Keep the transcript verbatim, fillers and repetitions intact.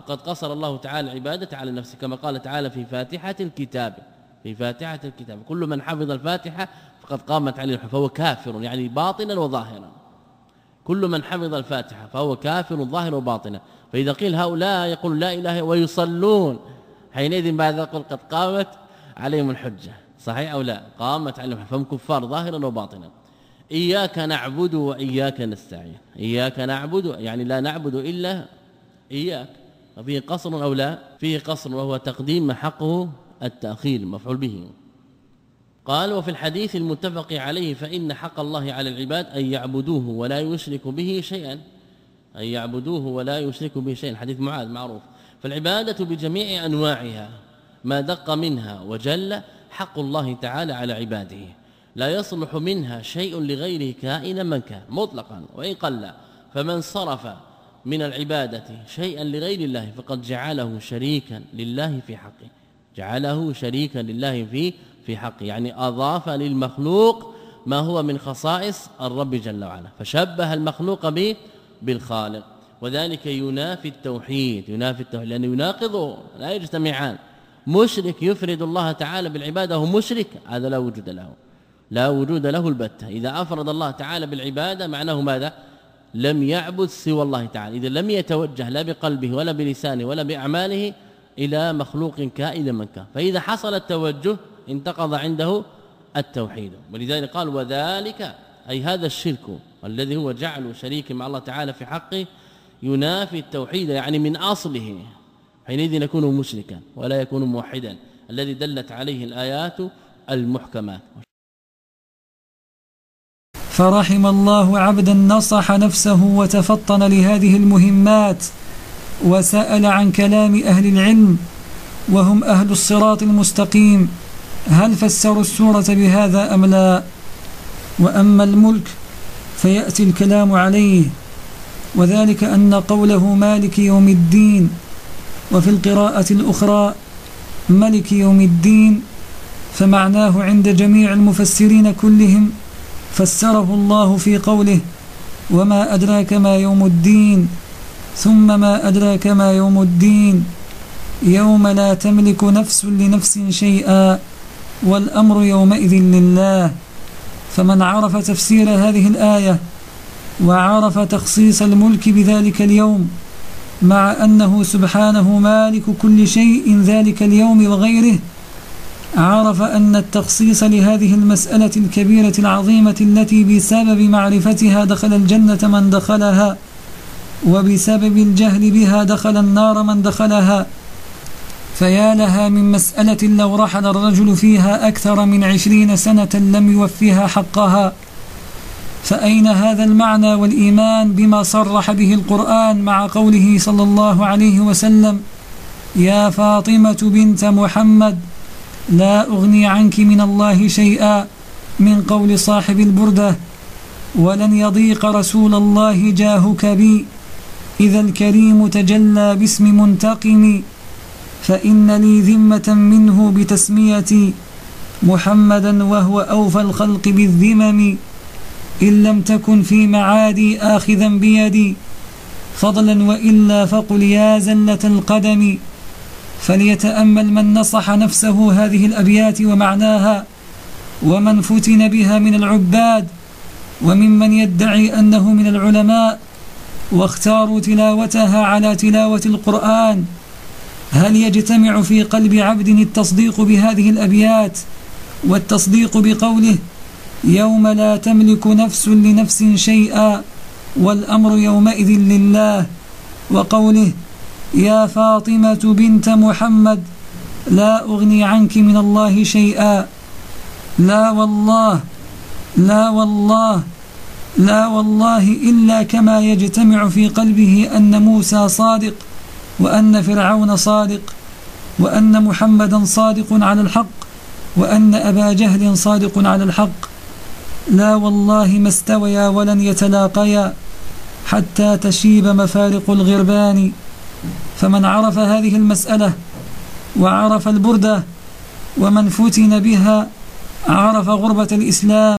وقد قصر الله تعالى العبادة على نفسه كما قال تعالى في فاتحة الكتاب في فاتحة الكتاب كل من حفظ الفاتحة فقد قامت عليه الحجة فهو كافر يعني باطنا وظاهرا كل من حفظ الفاتحة فهو كافر ظاهرا وباطنا. فإذا قيل هؤلاء يقول لا إله ويصلون حينئذ بعد يقول قد قامت عليهم الحجة صحيح أو لا؟ قامت عليهم الحجة فهم كفار ظاهرا وباطنا. إياك نعبد وإياك نستعين إياك نعبد يعني لا نعبد إلا إياك فيه قصر أو لا؟ فيه قصر وهو تقديم ما حقه التأخير مفعول به. قال وفي الحديث المتفق عليه فإن حق الله على العباد أن يعبدوه ولا يشركوا به شيئا أن يعبدوه ولا يشركوا به شيئا حديث معاذ معروف. فالعبادة بجميع أنواعها ما دق منها وجل حق الله تعالى على عباده لا يصلح منها شيء لغيره كائنا من كان مطلقا وإن قل. فمن صرف من العبادة شيئا لغير الله فقد جعله شريكا لله في حقه جعله شريكا لله في في حقه يعني أضاف للمخلوق ما هو من خصائص الرب جل وعلا فشبه المخلوق به بالخالق وذلك ينافي التوحيد ينافي التوحيد لأنه يناقضه لا يجتمعان. مشرك يفرد الله تعالى بالعبادة هو مشرك هذا لا وجود له لا وجود له البتة. إذا أفرد الله تعالى بالعبادة معناه ماذا؟ لم يعبد سوى الله تعالى إذا لم يتوجه لا بقلبه ولا بلسانه ولا بأعماله إلى مخلوق كائن من كان. فإذا حصل التوجه انتقض عنده التوحيد ولذلك قال وذلك أي هذا الشرك الذي هو جعل شريك مع الله تعالى في حقه ينافي التوحيد يعني من أصله حينئذ يكون مشركا ولا يكون موحدا الذي دلت عليه الآيات المحكمات. فرحم الله عبدا نصح نفسه وتفطن لهذه المهمات وسأل عن كلام أهل العلم وهم أهل الصراط المستقيم هل فسروا السورة بهذا أم لا؟ وأما الملك فيأتي الكلام عليه وذلك أن قوله مالك يوم الدين وفي القراءة الأخرى ملك يوم الدين فمعناه عند جميع المفسرين كلهم فسره الله في قوله وما أدراك ما يوم الدين ثم ما أدراك ما يوم الدين يوم لا تملك نفس لنفس شيئا والأمر يومئذ لله. فمن عرف تفسير هذه الآية وعرف تخصيص الملك بذلك اليوم مع أنه سبحانه مالك كل شيء ذلك اليوم وغيره عرف أن التخصيص لهذه المسألة الكبيرة العظيمة التي بسبب معرفتها دخل الجنة من دخلها وبسبب الجهل بها دخل النار من دخلها فيا لها من مسألة لو رحل الرجل فيها أكثر من عشرين سنة لم يوفيها حقها. فأين هذا المعنى والإيمان بما صرح به القرآن مع قوله صلى الله عليه وسلم يا فاطمة بنت محمد لا أغني عنك من الله شيئا من قول صاحب البردة ولن يضيق رسول الله جاهك بي إذا الكريم تجلى باسم منتقم فإن لي ذمة منه بتسميتي محمدا وهو أوفى الخلق بالذمم إن لم تكن في معادي آخذا بيدي فضلا وإلا فقل يا زلة القدم. فليتأمل من نصح نفسه هذه الأبيات ومعناها ومن فتن بها من العباد وممن يدعي أنه من العلماء واختاروا تلاوتها على تلاوة القرآن هل يجتمع في قلب عبد التصديق بهذه الأبيات والتصديق بقوله يوم لا تملك نفس لنفس شيئا والأمر يومئذ لله وقوله يا فاطمة بنت محمد لا أغني عنك من الله شيئا؟ لا والله لا والله لا والله إلا كما يجتمع في قلبه أن موسى صادق وأن فرعون صادق وأن محمدا صادق على الحق وأن أبا جهل صادق على الحق. لا والله ما استويا ولن يتلاقيا حتى تشيب مفارق الغربان. فمن عرف هذه المسألة وعرف البردة ومن فتن بها عرف غربة الإسلام